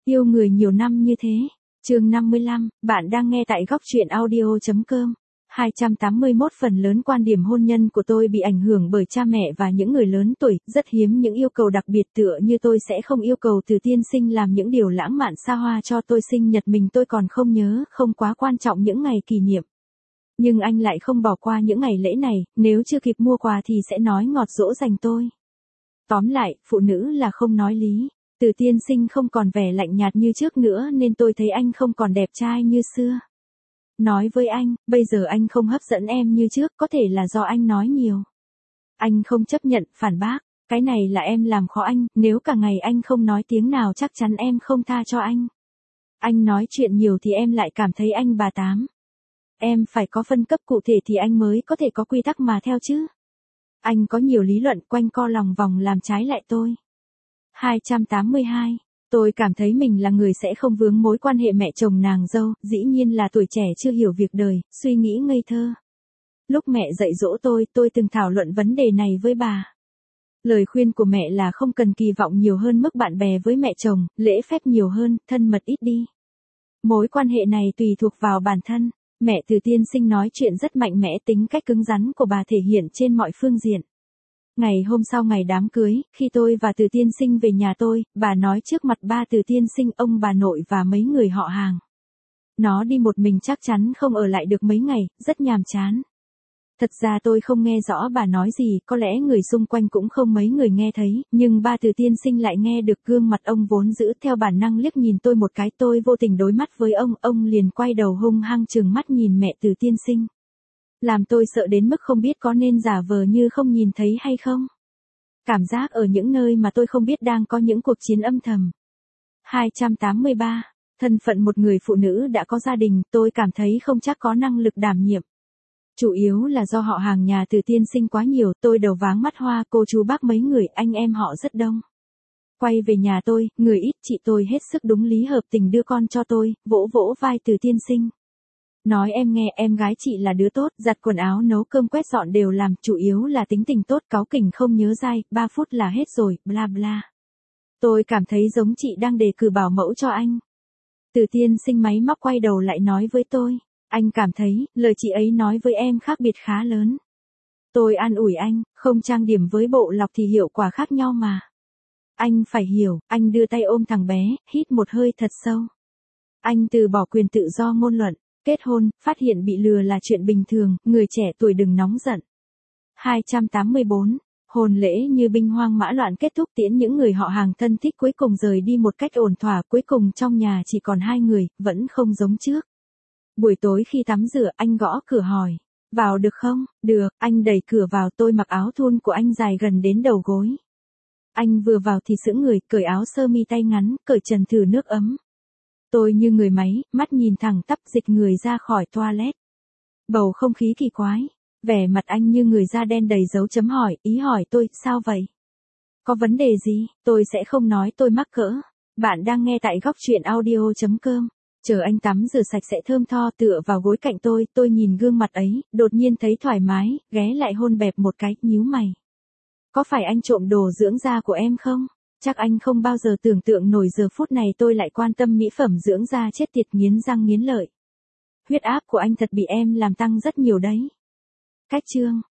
Yêu người nhiều năm như thế. Chương 55, bạn đang nghe tại góc truyện audio.com. 281 phần lớn quan điểm hôn nhân của tôi bị ảnh hưởng bởi cha mẹ và những người lớn tuổi, rất hiếm những yêu cầu đặc biệt tựa như tôi sẽ không yêu cầu từ tiên sinh làm những điều lãng mạn xa hoa cho tôi, sinh nhật mình tôi còn không nhớ, không quá quan trọng những ngày kỷ niệm. Nhưng anh lại không bỏ qua những ngày lễ này, nếu chưa kịp mua quà thì sẽ nói ngọt dỗ dành tôi. Tóm lại, phụ nữ là không nói lý. Từ tiên sinh không còn vẻ lạnh nhạt như trước nữa nên tôi thấy anh không còn đẹp trai như xưa. Nói với anh, bây giờ anh không hấp dẫn em như trước, có thể là do anh nói nhiều. Anh không chấp nhận, phản bác, cái này là em làm khó anh, nếu cả ngày anh không nói tiếng nào chắc chắn em không tha cho anh. Anh nói chuyện nhiều thì em lại cảm thấy anh bà tám. Em phải có phân cấp cụ thể thì anh mới có thể có quy tắc mà theo chứ. Anh có nhiều lý luận quanh co lòng vòng làm trái lại tôi. 282. Tôi cảm thấy mình là người sẽ không vướng mối quan hệ mẹ chồng nàng dâu, dĩ nhiên là tuổi trẻ chưa hiểu việc đời, suy nghĩ ngây thơ. Lúc mẹ dạy dỗ tôi từng thảo luận vấn đề này với bà. Lời khuyên của mẹ là không cần kỳ vọng nhiều hơn mức bạn bè với mẹ chồng, lễ phép nhiều hơn, thân mật ít đi. Mối quan hệ này tùy thuộc vào bản thân. Mẹ Từ tiên sinh nói chuyện rất mạnh mẽ, tính cách cứng rắn của bà thể hiện trên mọi phương diện. Ngày hôm sau ngày đám cưới, khi tôi và Từ tiên sinh về nhà tôi, bà nói trước mặt ba Từ tiên sinh, ông bà nội và mấy người họ hàng. Nó đi một mình chắc chắn không ở lại được mấy ngày, rất nhàm chán. Thật ra tôi không nghe rõ bà nói gì, có lẽ người xung quanh cũng không mấy người nghe thấy, nhưng ba Từ tiên sinh lại nghe được. Gương mặt ông vốn dữ, theo bản năng liếc nhìn tôi một cái, tôi vô tình đối mắt với ông liền quay đầu hung hăng trừng mắt nhìn mẹ Từ tiên sinh. Làm tôi sợ đến mức không biết có nên giả vờ như không nhìn thấy hay không. Cảm giác ở những nơi mà tôi không biết đang có những cuộc chiến âm thầm. 283. Thân phận một người phụ nữ đã có gia đình, tôi cảm thấy không chắc có năng lực đảm nhiệm. Chủ yếu là do họ hàng nhà Từ tiên sinh quá nhiều, tôi đầu váng mắt hoa, cô chú bác mấy người, anh em họ rất đông. Quay về nhà tôi, người ít, chị tôi hết sức đúng lý hợp tình đưa con cho tôi, vỗ vỗ vai Từ tiên sinh. Nói em nghe, em gái chị là đứa tốt, giặt quần áo nấu cơm quét dọn đều làm, chủ yếu là tính tình tốt, cáu kỉnh không nhớ dai, 3 phút là hết rồi, bla bla. Tôi cảm thấy giống chị đang đề cử bảo mẫu cho anh. Từ tiên sinh máy móc quay đầu lại nói với tôi, anh cảm thấy, lời chị ấy nói với em khác biệt khá lớn. Tôi an ủi anh, không trang điểm với bộ lọc thì hiệu quả khác nhau mà. Anh phải hiểu, anh đưa tay ôm thằng bé, hít một hơi thật sâu. Anh từ bỏ quyền tự do ngôn luận. Kết hôn, phát hiện bị lừa là chuyện bình thường, người trẻ tuổi đừng nóng giận. 284. Hôn lễ như binh hoang mã loạn kết thúc, tiễn những người họ hàng thân thích cuối cùng rời đi một cách ổn thỏa, cuối cùng trong nhà chỉ còn 2 người, vẫn không giống trước. Buổi tối khi tắm rửa, anh gõ cửa hỏi, vào được không? Được, anh đẩy cửa vào, tôi mặc áo thun của anh dài gần đến đầu gối. Anh vừa vào thì sững người, cởi áo sơ mi tay ngắn, cởi trần thử nước ấm. Tôi như người máy, mắt nhìn thẳng tắp, dịch người ra khỏi toilet. Bầu không khí kỳ quái, vẻ mặt anh như người da đen đầy dấu chấm hỏi, ý hỏi tôi, sao vậy? Có vấn đề gì? Tôi sẽ không nói tôi mắc cỡ. Bạn đang nghe tại góc truyện audio.com. Chờ anh tắm rửa sạch sẽ thơm tho tựa vào gối cạnh tôi nhìn gương mặt ấy, đột nhiên thấy thoải mái, ghé lại hôn bẹp một cái, nhíu mày. Có phải anh trộm đồ dưỡng da của em không? Chắc anh không bao giờ tưởng tượng nổi giờ phút này tôi lại quan tâm mỹ phẩm dưỡng da, chết tiệt, nghiến răng nghiến lợi. Huyết áp của anh thật bị em làm tăng rất nhiều đấy. Cách chương.